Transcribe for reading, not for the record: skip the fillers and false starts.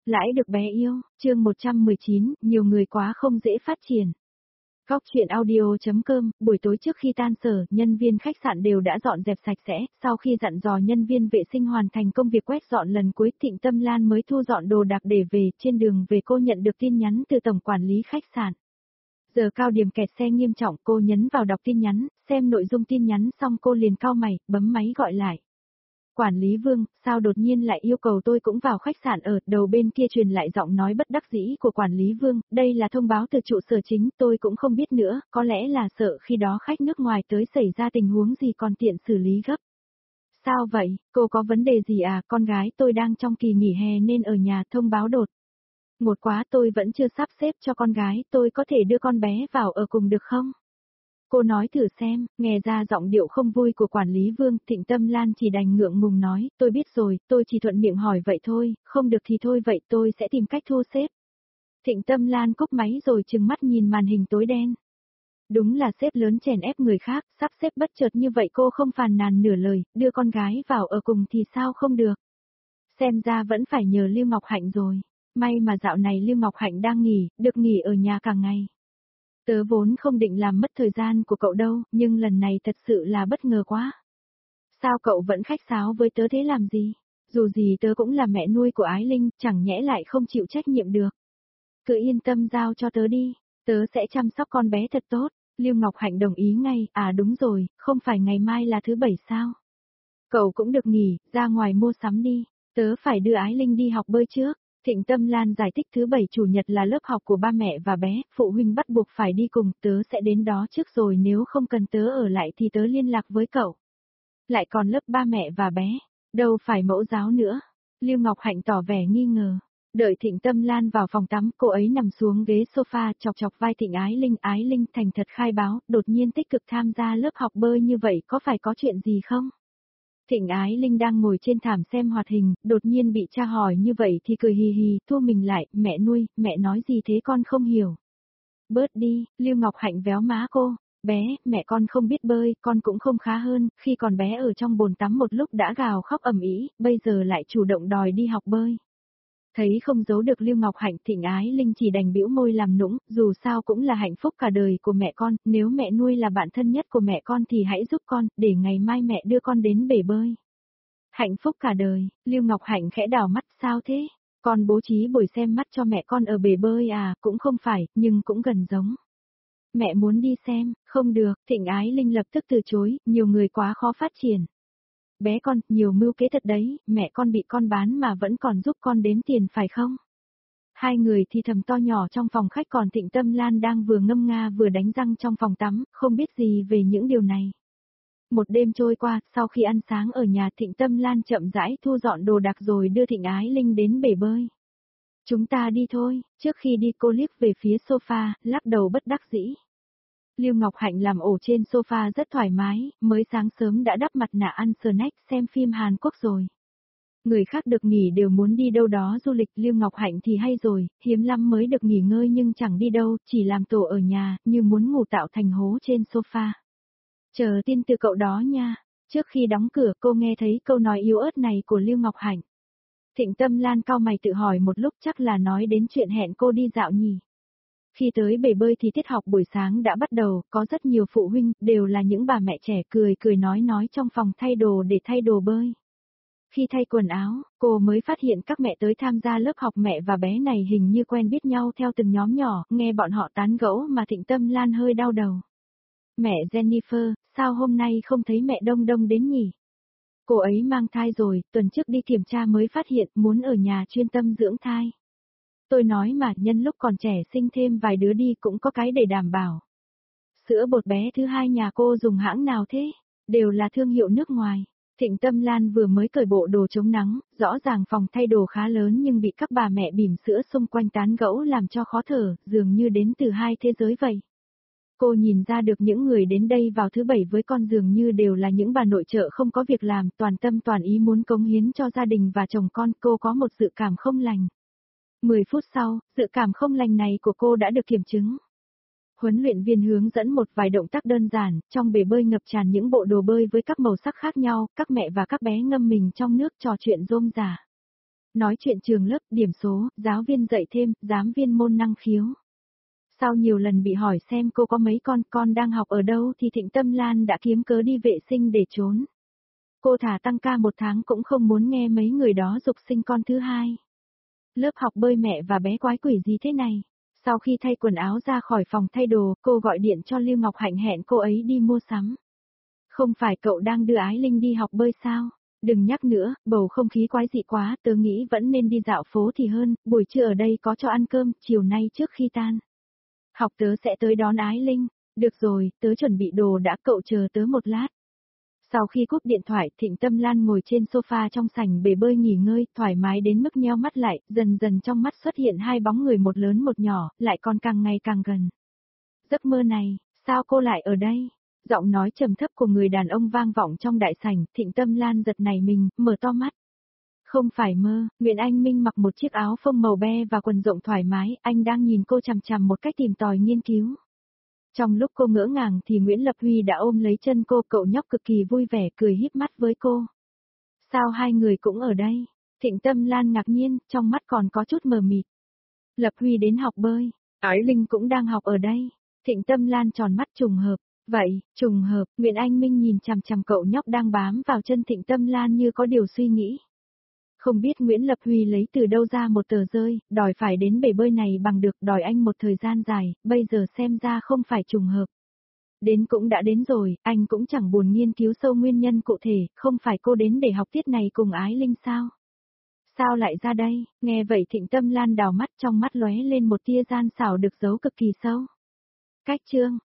Lãi được bé yêu, chương 119, nhiều người quá không dễ phát triển. Góc chuyện audio.com, buổi tối trước khi tan sở, nhân viên khách sạn đều đã dọn dẹp sạch sẽ, sau khi dặn dò nhân viên vệ sinh hoàn thành công việc quét dọn lần cuối, Thịnh Tâm Lan mới thu dọn đồ đạc để về. Trên đường về cô nhận được tin nhắn từ tổng quản lý khách sạn. Giờ cao điểm kẹt xe nghiêm trọng, cô nhấn vào đọc tin nhắn, xem nội dung tin nhắn xong cô liền cau mày, bấm máy gọi lại. Quản lý Vương, sao đột nhiên lại yêu cầu tôi cũng vào khách sạn ở, đầu bên kia truyền lại giọng nói bất đắc dĩ của quản lý Vương, đây là thông báo từ trụ sở chính, tôi cũng không biết nữa, có lẽ là sợ khi đó khách nước ngoài tới xảy ra tình huống gì còn tiện xử lý gấp. Sao vậy, cô có vấn đề gì à, con gái tôi đang trong kỳ nghỉ hè nên ở nhà, thông báo đột ngột quá, tôi vẫn chưa sắp xếp cho con gái, tôi có thể đưa con bé vào ở cùng được không? Cô nói thử xem, nghe ra giọng điệu không vui của quản lý Vương, Thịnh Tâm Lan chỉ đành ngượng ngùng nói, tôi biết rồi, tôi chỉ thuận miệng hỏi vậy thôi, không được thì thôi vậy tôi sẽ tìm cách thu xếp. Thịnh Tâm Lan cúp máy rồi trừng mắt nhìn màn hình tối đen. Đúng là sếp lớn chèn ép người khác, sắp xếp bất chợt như vậy cô không phàn nàn nửa lời, đưa con gái vào ở cùng thì sao không được. Xem ra vẫn phải nhờ Lưu Ngọc Hạnh rồi, may mà dạo này Lưu Ngọc Hạnh đang nghỉ, được nghỉ ở nhà cả ngày. Tớ vốn không định làm mất thời gian của cậu đâu, nhưng lần này thật sự là bất ngờ quá. Sao cậu vẫn khách sáo với tớ thế làm gì? Dù gì tớ cũng là mẹ nuôi của Ái Linh, chẳng nhẽ lại không chịu trách nhiệm được. Cứ yên tâm giao cho tớ đi, tớ sẽ chăm sóc con bé thật tốt. Lưu Ngọc Hạnh đồng ý ngay, à đúng rồi, không phải ngày mai là thứ bảy sao? Cậu cũng được nghỉ, ra ngoài mua sắm đi, tớ phải đưa Ái Linh đi học bơi trước. Thịnh Tâm Lan giải thích thứ bảy chủ nhật là lớp học của ba mẹ và bé, phụ huynh bắt buộc phải đi cùng, tớ sẽ đến đó trước rồi nếu không cần tớ ở lại thì tớ liên lạc với cậu. Lại còn lớp ba mẹ và bé, đâu phải mẫu giáo nữa. Lưu Ngọc Hạnh tỏ vẻ nghi ngờ. Đợi Thịnh Tâm Lan vào phòng tắm, cô ấy nằm xuống ghế sofa chọc chọc vai Thịnh Ái Linh thành thật khai báo, đột nhiên tích cực tham gia lớp học bơi như vậy có phải có chuyện gì không? Thịnh Ái Linh đang ngồi trên thảm xem hoạt hình, đột nhiên bị cha hỏi như vậy thì cười hì hì, thua mình lại, mẹ nuôi, mẹ nói gì thế con không hiểu. Bớt đi, Lưu Ngọc Hạnh véo má cô, bé, mẹ con không biết bơi, con cũng không khá hơn, khi còn bé ở trong bồn tắm một lúc đã gào khóc ầm ĩ, bây giờ lại chủ động đòi đi học bơi. Thấy không giấu được Lưu Ngọc Hạnh, Thịnh Ái Linh chỉ đành bĩu môi làm nũng, dù sao cũng là hạnh phúc cả đời của mẹ con, nếu mẹ nuôi là bạn thân nhất của mẹ con thì hãy giúp con, để ngày mai mẹ đưa con đến bể bơi. Hạnh phúc cả đời, Lưu Ngọc Hạnh khẽ đảo mắt, sao thế? Con bố trí buổi xem mắt cho mẹ con ở bể bơi à, cũng không phải, nhưng cũng gần giống. Mẹ muốn đi xem, không được, Thịnh Ái Linh lập tức từ chối, nhiều người quá khó phát triển. Bé con, nhiều mưu kế thật đấy, mẹ con bị con bán mà vẫn còn giúp con đếm tiền phải không? Hai người thì thầm to nhỏ trong phòng khách, còn Thịnh Tâm Lan đang vừa ngâm nga vừa đánh răng trong phòng tắm, không biết gì về những điều này. Một đêm trôi qua, sau khi ăn sáng ở nhà, Thịnh Tâm Lan chậm rãi thu dọn đồ đạc rồi đưa Thịnh Ái Linh đến bể bơi. Chúng ta đi thôi, trước khi đi cô liếc về phía sofa, lắc đầu bất đắc dĩ. Lưu Ngọc Hạnh làm ổ trên sofa rất thoải mái, mới sáng sớm đã đắp mặt nạ ăn snack xem phim Hàn Quốc rồi. Người khác được nghỉ đều muốn đi đâu đó du lịch, Lưu Ngọc Hạnh thì hay rồi, hiếm lắm mới được nghỉ ngơi nhưng chẳng đi đâu, chỉ làm tổ ở nhà, như muốn ngủ tạo thành hố trên sofa. Chờ tin từ cậu đó nha. Trước khi đóng cửa cô nghe thấy câu nói yếu ớt này của Lưu Ngọc Hạnh. Thịnh Tâm Lan cau mày tự hỏi một lúc, chắc là nói đến chuyện hẹn cô đi dạo nhỉ. Khi tới bể bơi thì tiết học buổi sáng đã bắt đầu, có rất nhiều phụ huynh, đều là những bà mẹ trẻ cười cười nói trong phòng thay đồ để thay đồ bơi. Khi thay quần áo, cô mới phát hiện các mẹ tới tham gia lớp học mẹ và bé này hình như quen biết nhau theo từng nhóm nhỏ, nghe bọn họ tán gẫu mà Thịnh Tâm Lan hơi đau đầu. Mẹ Jennifer, sao hôm nay không thấy mẹ Đông Đông đến nhỉ? Cô ấy mang thai rồi, tuần trước đi kiểm tra mới phát hiện muốn ở nhà chuyên tâm dưỡng thai. Tôi nói mà, nhân lúc còn trẻ sinh thêm vài đứa đi cũng có cái để đảm bảo. Sữa bột bé thứ hai nhà cô dùng hãng nào thế? Đều là thương hiệu nước ngoài. Thịnh Tâm Lan vừa mới cởi bộ đồ chống nắng, rõ ràng phòng thay đồ khá lớn nhưng bị các bà mẹ bỉm sữa xung quanh tán gẫu làm cho khó thở, dường như đến từ hai thế giới vậy. Cô nhìn ra được những người đến đây vào thứ bảy với con dường như đều là những bà nội trợ không có việc làm, toàn tâm toàn ý muốn cống hiến cho gia đình và chồng con, cô có một dự cảm không lành. 10 phút sau, dự cảm không lành này của cô đã được kiểm chứng. Huấn luyện viên hướng dẫn một vài động tác đơn giản, trong bể bơi ngập tràn những bộ đồ bơi với các màu sắc khác nhau, các mẹ và các bé ngâm mình trong nước trò chuyện rôm rả. Nói chuyện trường lớp, điểm số, giáo viên dạy thêm, giám viên môn năng khiếu. Sau nhiều lần bị hỏi xem cô có mấy con đang học ở đâu thì Thịnh Tâm Lan đã kiếm cớ đi vệ sinh để trốn. Cô thả tăng ca 1 tháng cũng không muốn nghe mấy người đó giục sinh con thứ hai. Lớp học bơi mẹ và bé quái quỷ gì thế này? Sau khi thay quần áo ra khỏi phòng thay đồ, cô gọi điện cho Lưu Ngọc Hạnh hẹn cô ấy đi mua sắm. Không phải cậu đang đưa Ái Linh đi học bơi sao? Đừng nhắc nữa, bầu không khí quái dị quá, tớ nghĩ vẫn nên đi dạo phố thì hơn, buổi trưa ở đây có cho ăn cơm, chiều nay trước khi tan. Học tớ sẽ tới đón Ái Linh. Được rồi, tớ chuẩn bị đồ đã, cậu chờ tớ một lát. Sau khi cúp điện thoại, Thịnh Tâm Lan ngồi trên sofa trong sảnh bể bơi nghỉ ngơi, thoải mái đến mức nheo mắt lại, dần dần trong mắt xuất hiện hai bóng người một lớn một nhỏ, lại còn càng ngày càng gần. Giấc mơ này, sao cô lại ở đây? Giọng nói trầm thấp của người đàn ông vang vọng trong đại sảnh, Thịnh Tâm Lan giật nảy mình, mở to mắt. Không phải mơ, Nguyễn Anh Minh mặc một chiếc áo phông màu be và quần rộng thoải mái, anh đang nhìn cô chằm chằm một cách tìm tòi nghiên cứu. Trong lúc cô ngỡ ngàng thì Nguyễn Lập Huy đã ôm lấy chân cô, cậu nhóc cực kỳ vui vẻ cười híp mắt với cô. Sao hai người cũng ở đây? Thịnh Tâm Lan ngạc nhiên, trong mắt còn có chút mờ mịt. Lập Huy đến học bơi, Ái Linh cũng đang học ở đây. Thịnh Tâm Lan tròn mắt trùng hợp. Vậy, trùng hợp, Nguyễn Anh Minh nhìn chằm chằm cậu nhóc đang bám vào chân Thịnh Tâm Lan như có điều suy nghĩ. Không biết Nguyễn Lập Huy lấy từ đâu ra một tờ rơi, đòi phải đến bể bơi này bằng được, đòi anh một thời gian dài, bây giờ xem ra không phải trùng hợp. Đến cũng đã đến rồi, anh cũng chẳng buồn nghiên cứu sâu nguyên nhân cụ thể, không phải cô đến để học tiết này cùng Ái Linh sao? Sao lại ra đây? Nghe vậy Thịnh Tâm Lan đào mắt, trong mắt lóe lên một tia gian xảo được giấu cực kỳ sâu. Cách chương